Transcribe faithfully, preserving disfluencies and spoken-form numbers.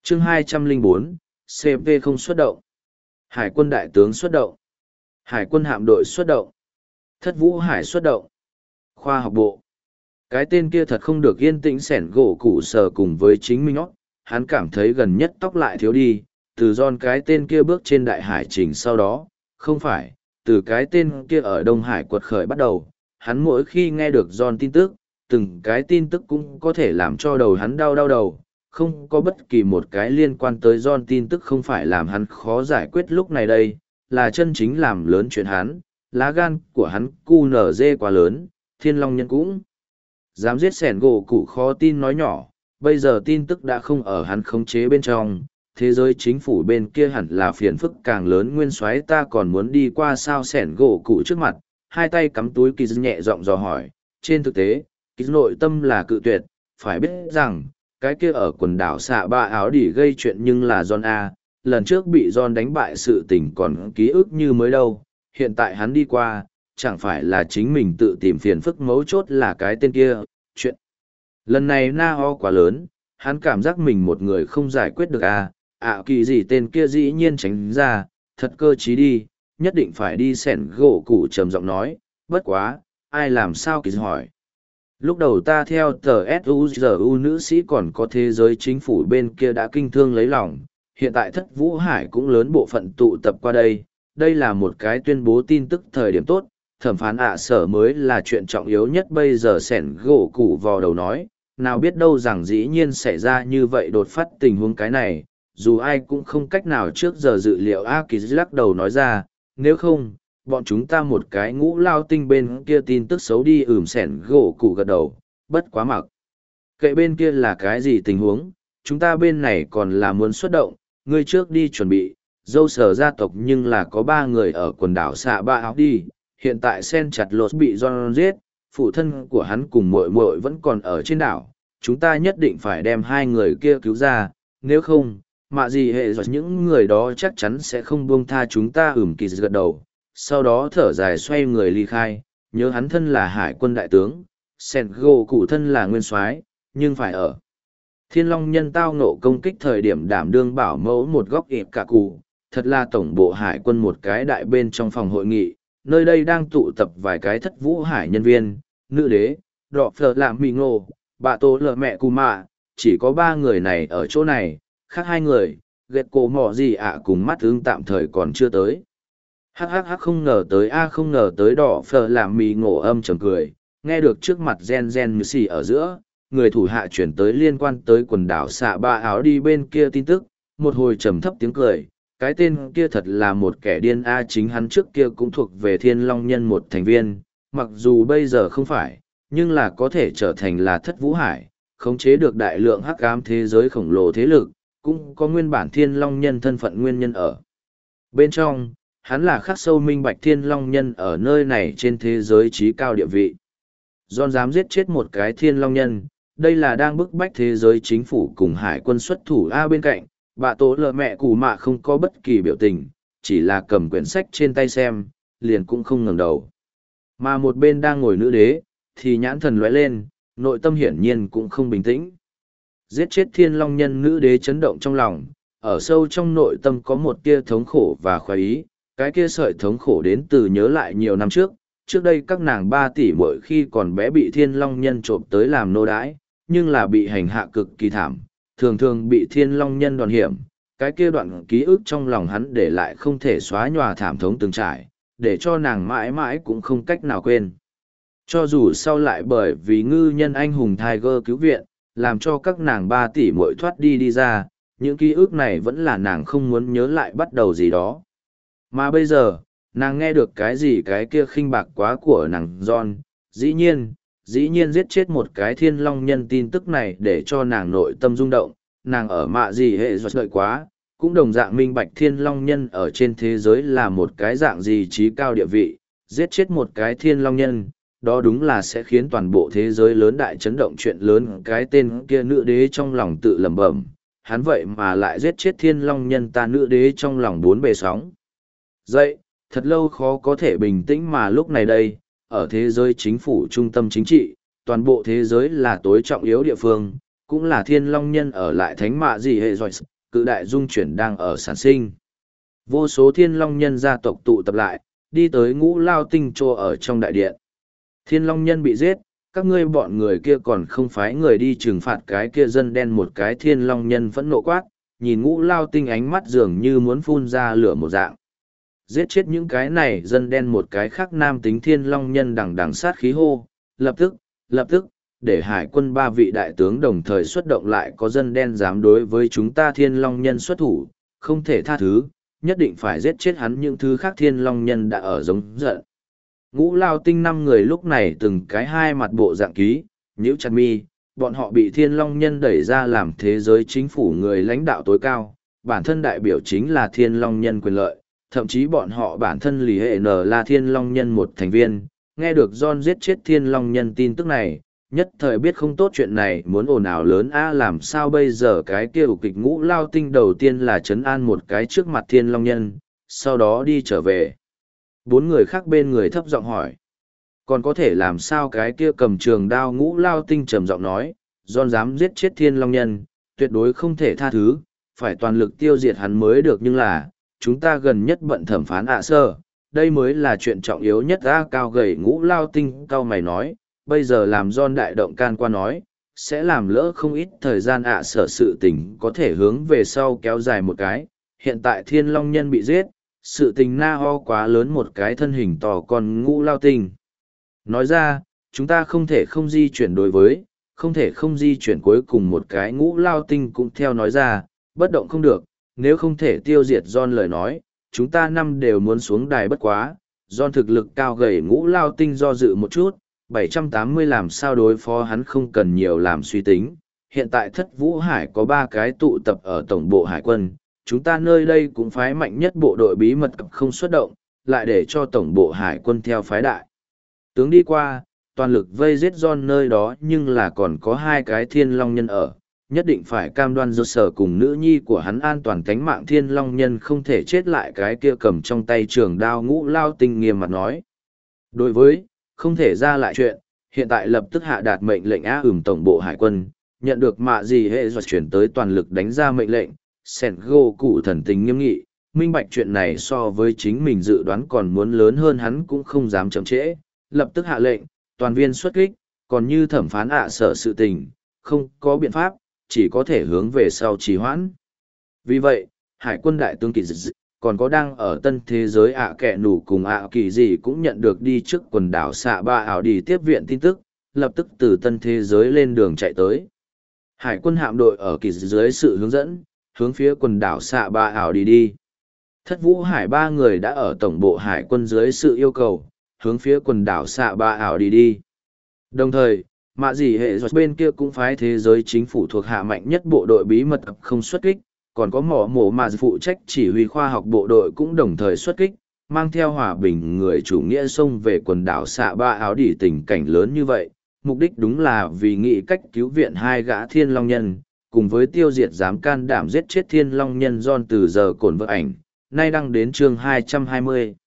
chương hai trăm lẻ bốn, xê pê không xuất động. Hải quân đại tướng xuất động. Hải quân hạm đội xuất động. Thất vũ hải xuất động. Khoa học bộ. Cái tên kia thật không được yên tĩnh sẻn gỗ cụ sờ cùng với chính mình óc, hắn cảm thấy gần nhất tóc lại thiếu đi, từ John cái tên kia bước trên đại hải trình sau đó, không phải, từ cái tên kia ở Đông Hải quật khởi bắt đầu, hắn mỗi khi nghe được John tin tức, từng cái tin tức cũng có thể làm cho đầu hắn đau đau đầu, không có bất kỳ một cái liên quan tới John tin tức không phải làm hắn khó giải quyết lúc này đây, là chân chính làm lớn chuyện hắn, lá gan của hắn cu nở dê quá lớn, thiên long nhân cũng dám giết sẻn gỗ cụ khó tin nói nhỏ, bây giờ tin tức đã không ở hắn khống chế bên trong, thế giới chính phủ bên kia hẳn là phiền phức càng lớn nguyên soái ta còn muốn đi qua sao sẻn gỗ cụ trước mặt, hai tay cắm túi kỳ nhẹ giọng dò hỏi, trên thực tế, kỳ nội tâm là cự tuyệt, phải biết rằng, cái kia ở quần đảo xạ ba áo đỉ gây chuyện nhưng là John A, lần trước bị John đánh bại sự tình còn ký ức như mới đâu, hiện tại hắn đi qua, chẳng phải là chính mình tự tìm phiền phức mấu chốt là cái tên kia, chuyện. Lần này na ho quá lớn, hắn cảm giác mình một người không giải quyết được à, ạ kỳ gì tên kia dĩ nhiên tránh ra, thật cơ trí đi, nhất định phải đi sẻn gỗ cụ trầm giọng nói, bất quá, ai làm sao kỳ hỏi. Lúc đầu ta theo tờ suzu nữ sĩ còn có thế giới chính phủ bên kia đã kinh thương lấy lòng, hiện tại thất vũ hải cũng lớn bộ phận tụ tập qua đây, đây là một cái tuyên bố tin tức thời điểm tốt, thẩm phán ạ sở mới là chuyện trọng yếu nhất bây giờ sẻn gỗ cụ vào đầu nói, nào biết đâu rằng dĩ nhiên xảy ra như vậy đột phát tình huống cái này, dù ai cũng không cách nào trước giờ dự liệu A Kỳ lắc đầu nói ra, nếu không, bọn chúng ta một cái ngũ lao tinh bên kia tin tức xấu đi ửm sẻn gỗ cụ gật đầu, bất quá mặc. Kệ bên kia là cái gì tình huống, chúng ta bên này còn là muốn xuất động, ngươi trước đi chuẩn bị, dâu sở gia tộc nhưng là có ba người ở quần đảo xạ ba áo đi, hiện tại sen chặt lột bị John giết, phụ thân của hắn cùng muội muội vẫn còn ở trên đảo, chúng ta nhất định phải đem hai người kia cứu ra, nếu không, mạ gì hệ rồi những người đó chắc chắn sẽ không buông tha chúng ta ửm kỳ gật đầu, sau đó thở dài xoay người ly khai, nhớ hắn thân là hải quân đại tướng, sen gỗ cụ thân là nguyên soái, nhưng phải ở. Thiên Long nhân tao ngộ công kích thời điểm đảm đương bảo mẫu một góc ịp cả cụ, thật là tổng bộ hải quân một cái đại bên trong phòng hội nghị, nơi đây đang tụ tập vài cái thất vũ hải nhân viên, nữ đế, đọ phở làm mì ngô, bà tô lợ mẹ cù mạ, chỉ có ba người này ở chỗ này, khác hai người, ghét cổ mỏ gì ạ cùng mắt ương tạm thời còn chưa tới. Hắc hắc hắc không ngờ tới a không ngờ tới đỏ phở làm mì ngộ âm trầm cười, nghe được trước mặt gen gen như xì ở giữa, người thủ hạ chuyển tới liên quan tới quần đảo xạ ba áo đi bên kia tin tức, một hồi trầm thấp tiếng cười, cái tên kia thật là một kẻ điên a chính hắn trước kia cũng thuộc về thiên long nhân một thành viên, mặc dù bây giờ không phải, nhưng là có thể trở thành là thất vũ hải, khống chế được đại lượng hắc ám thế giới khổng lồ thế lực, cũng có nguyên bản thiên long nhân thân phận nguyên nhân ở. Bên trong, hắn là khắc sâu minh bạch thiên long nhân ở nơi này trên thế giới trí cao địa vị. John dám giết chết một cái thiên long nhân, đây là đang bức bách thế giới chính phủ cùng hải quân xuất thủ A bên cạnh, bà tố lợ mẹ cù mạ không có bất kỳ biểu tình, chỉ là cầm quyển sách trên tay xem, liền cũng không ngẩng đầu. Mà một bên đang ngồi nữ đế, thì nhãn thần lóe lên, nội tâm hiển nhiên cũng không bình tĩnh. Giết chết thiên long nhân nữ đế chấn động trong lòng, ở sâu trong nội tâm có một tia thống khổ và khoái ý, cái kia sợi thống khổ đến từ nhớ lại nhiều năm trước, trước đây các nàng ba tỷ mỗi khi còn bé bị thiên long nhân trộm tới làm nô đái, nhưng là bị hành hạ cực kỳ thảm, thường thường bị thiên long nhân đòn hiểm, cái kia đoạn ký ức trong lòng hắn để lại không thể xóa nhòa thảm thống từng trải, để cho nàng mãi mãi cũng không cách nào quên. Cho dù sau lại bởi vì ngư nhân anh hùng Tiger cứu viện, làm cho các nàng ba tỷ mỗi thoát đi đi ra, những ký ức này vẫn là nàng không muốn nhớ lại bắt đầu gì đó. Mà bây giờ, nàng nghe được cái gì cái kia khinh bạc quá của nàng John, dĩ nhiên, dĩ nhiên giết chết một cái thiên long nhân tin tức này để cho nàng nội tâm rung động, nàng ở mạ gì hệ doạt đợi quá, cũng đồng dạng minh bạch thiên long nhân ở trên thế giới là một cái dạng gì trí cao địa vị, giết chết một cái thiên long nhân, đó đúng là sẽ khiến toàn bộ thế giới lớn đại chấn động chuyện lớn cái tên kia nữ đế trong lòng tự lẩm bẩm, hắn vậy mà lại giết chết thiên long nhân ta nữ đế trong lòng bốn bề sóng. Dậy, thật lâu khó có thể bình tĩnh mà lúc này đây, ở thế giới chính phủ trung tâm chính trị, toàn bộ thế giới là tối trọng yếu địa phương, cũng là thiên long nhân ở lại thánh mạ gì hệ rồi, cự đại dung chuyển đang ở sản sinh. Vô số thiên long nhân gia tộc tụ tập lại, đi tới ngũ lao tinh trô ở trong đại điện. Thiên long nhân bị giết, các ngươi bọn người kia còn không phái người đi trừng phạt cái kia dân đen, một cái thiên long nhân phẫn nộ quát, nhìn ngũ lao tinh ánh mắt dường như muốn phun ra lửa một dạng. Giết chết những cái này dân đen, một cái khác nam tính thiên long nhân đằng đằng sát khí hô, lập tức, lập tức, để hải quân ba vị đại tướng đồng thời xuất động, lại có dân đen dám đối với chúng ta thiên long nhân xuất thủ, không thể tha thứ, nhất định phải giết chết hắn. Những thứ khác thiên long nhân đã ở giống giận. Ngũ lao tinh năm người lúc này từng cái hai mặt bộ dạng ký, nhíu chặt mi, bọn họ bị thiên long nhân đẩy ra làm thế giới chính phủ người lãnh đạo tối cao, bản thân đại biểu chính là thiên long nhân quyền lợi, thậm chí bọn họ bản thân lì hệ n là thiên long nhân một thành viên. Nghe được John giết chết thiên long nhân tin tức này, nhất thời biết không tốt, chuyện này muốn ồn ào lớn a, làm sao bây giờ. Cái kia ủ kịch ngũ lao tinh đầu tiên là trấn an một cái trước mặt thiên long nhân, sau đó đi trở về. Bốn người khác bên người thấp giọng hỏi, còn có thể làm sao? Cái kia cầm trường đao ngũ lao tinh trầm giọng nói, John dám giết chết thiên long nhân, tuyệt đối không thể tha thứ, phải toàn lực tiêu diệt hắn mới được. Nhưng là, chúng ta gần nhất bận thẩm phán ạ sơ, đây mới là chuyện trọng yếu nhất. A cao gầy ngũ lao tinh cao mày nói, bây giờ làm John đại động can qua nói, sẽ làm lỡ không ít thời gian. ạ sở sự tình có thể hướng về sau kéo dài một cái, hiện tại thiên long nhân bị giết, sự tình na ho quá lớn. Một cái thân hình to con ngũ lao tinh nói ra, chúng ta không thể không di chuyển, đối với không thể không di chuyển. Cuối cùng một cái ngũ lao tinh cũng theo nói ra, bất động không được, nếu không thể tiêu diệt John lời nói, chúng ta năm đều muốn xuống đài. Bất quá John thực lực cao gầy ngũ lao tinh do dự một chút, bảy trăm tám mươi làm sao đối phó hắn không cần nhiều làm suy tính. Hiện tại Thất Vũ Hải có ba cái tụ tập ở tổng bộ hải quân, chúng ta nơi đây cũng phái mạnh nhất bộ đội bí mật không xuất động, lại để cho tổng bộ hải quân theo phái đại tướng đi qua, toàn lực vây giết John nơi đó. Nhưng là còn có hai cái thiên long nhân ở, nhất định phải cam đoan do sở cùng nữ nhi của hắn an toàn tánh mạng. Thiên long nhân không thể chết. Lại cái kia cầm trong tay trường đao ngũ lao tinh nghiêm mặt nói, đối với không thể ra lại chuyện, hiện tại lập tức hạ đạt mệnh lệnh. á ừm tổng bộ hải quân nhận được mạ gì hệ do chuyển tới, toàn lực đánh ra mệnh lệnh. Sẻn gỗ cụ thần tình nghiêm nghị, minh bạch chuyện này so với chính mình dự đoán còn muốn lớn hơn, hắn cũng không dám chậm trễ, lập tức hạ lệnh toàn viên xuất kích. Còn như thẩm phán ạ sở sự tình, không có biện pháp, chỉ có thể hướng về sau trì hoãn. Vì vậy, hải quân đại tướng kỳ dị còn có đang ở tân thế giới ạ kẹ nủ cùng ạ kỳ gì cũng nhận được đi trước quần đảo xạ ba ảo đi tiếp viện tin tức, lập tức từ tân thế giới lên đường chạy tới. Hải quân hạm đội ở kỳ dị dưới sự hướng dẫn, hướng phía quần đảo xạ ba ảo đi đi. Thất Vũ Hải ba người đã ở tổng bộ hải quân dưới sự yêu cầu, hướng phía quần đảo xạ ba ảo đi đi. Đồng thời, mạ gì hệ giọt bên kia cũng phái thế giới chính phủ thuộc hạ mạnh nhất bộ đội bí mật không xuất kích, còn có mỏ mổ mà phụ trách chỉ huy khoa học bộ đội cũng đồng thời xuất kích, mang theo hòa bình người chủ nghĩa xông về quần đảo xạ ba áo đỉ. Tình cảnh lớn như vậy, mục đích đúng là vì nghĩ cách cứu viện hai gã thiên long nhân, cùng với tiêu diệt dám can đảm giết chết thiên long nhân John. Từ giờ cổn vợ ảnh, nay đăng đến chương hai trăm hai mươi.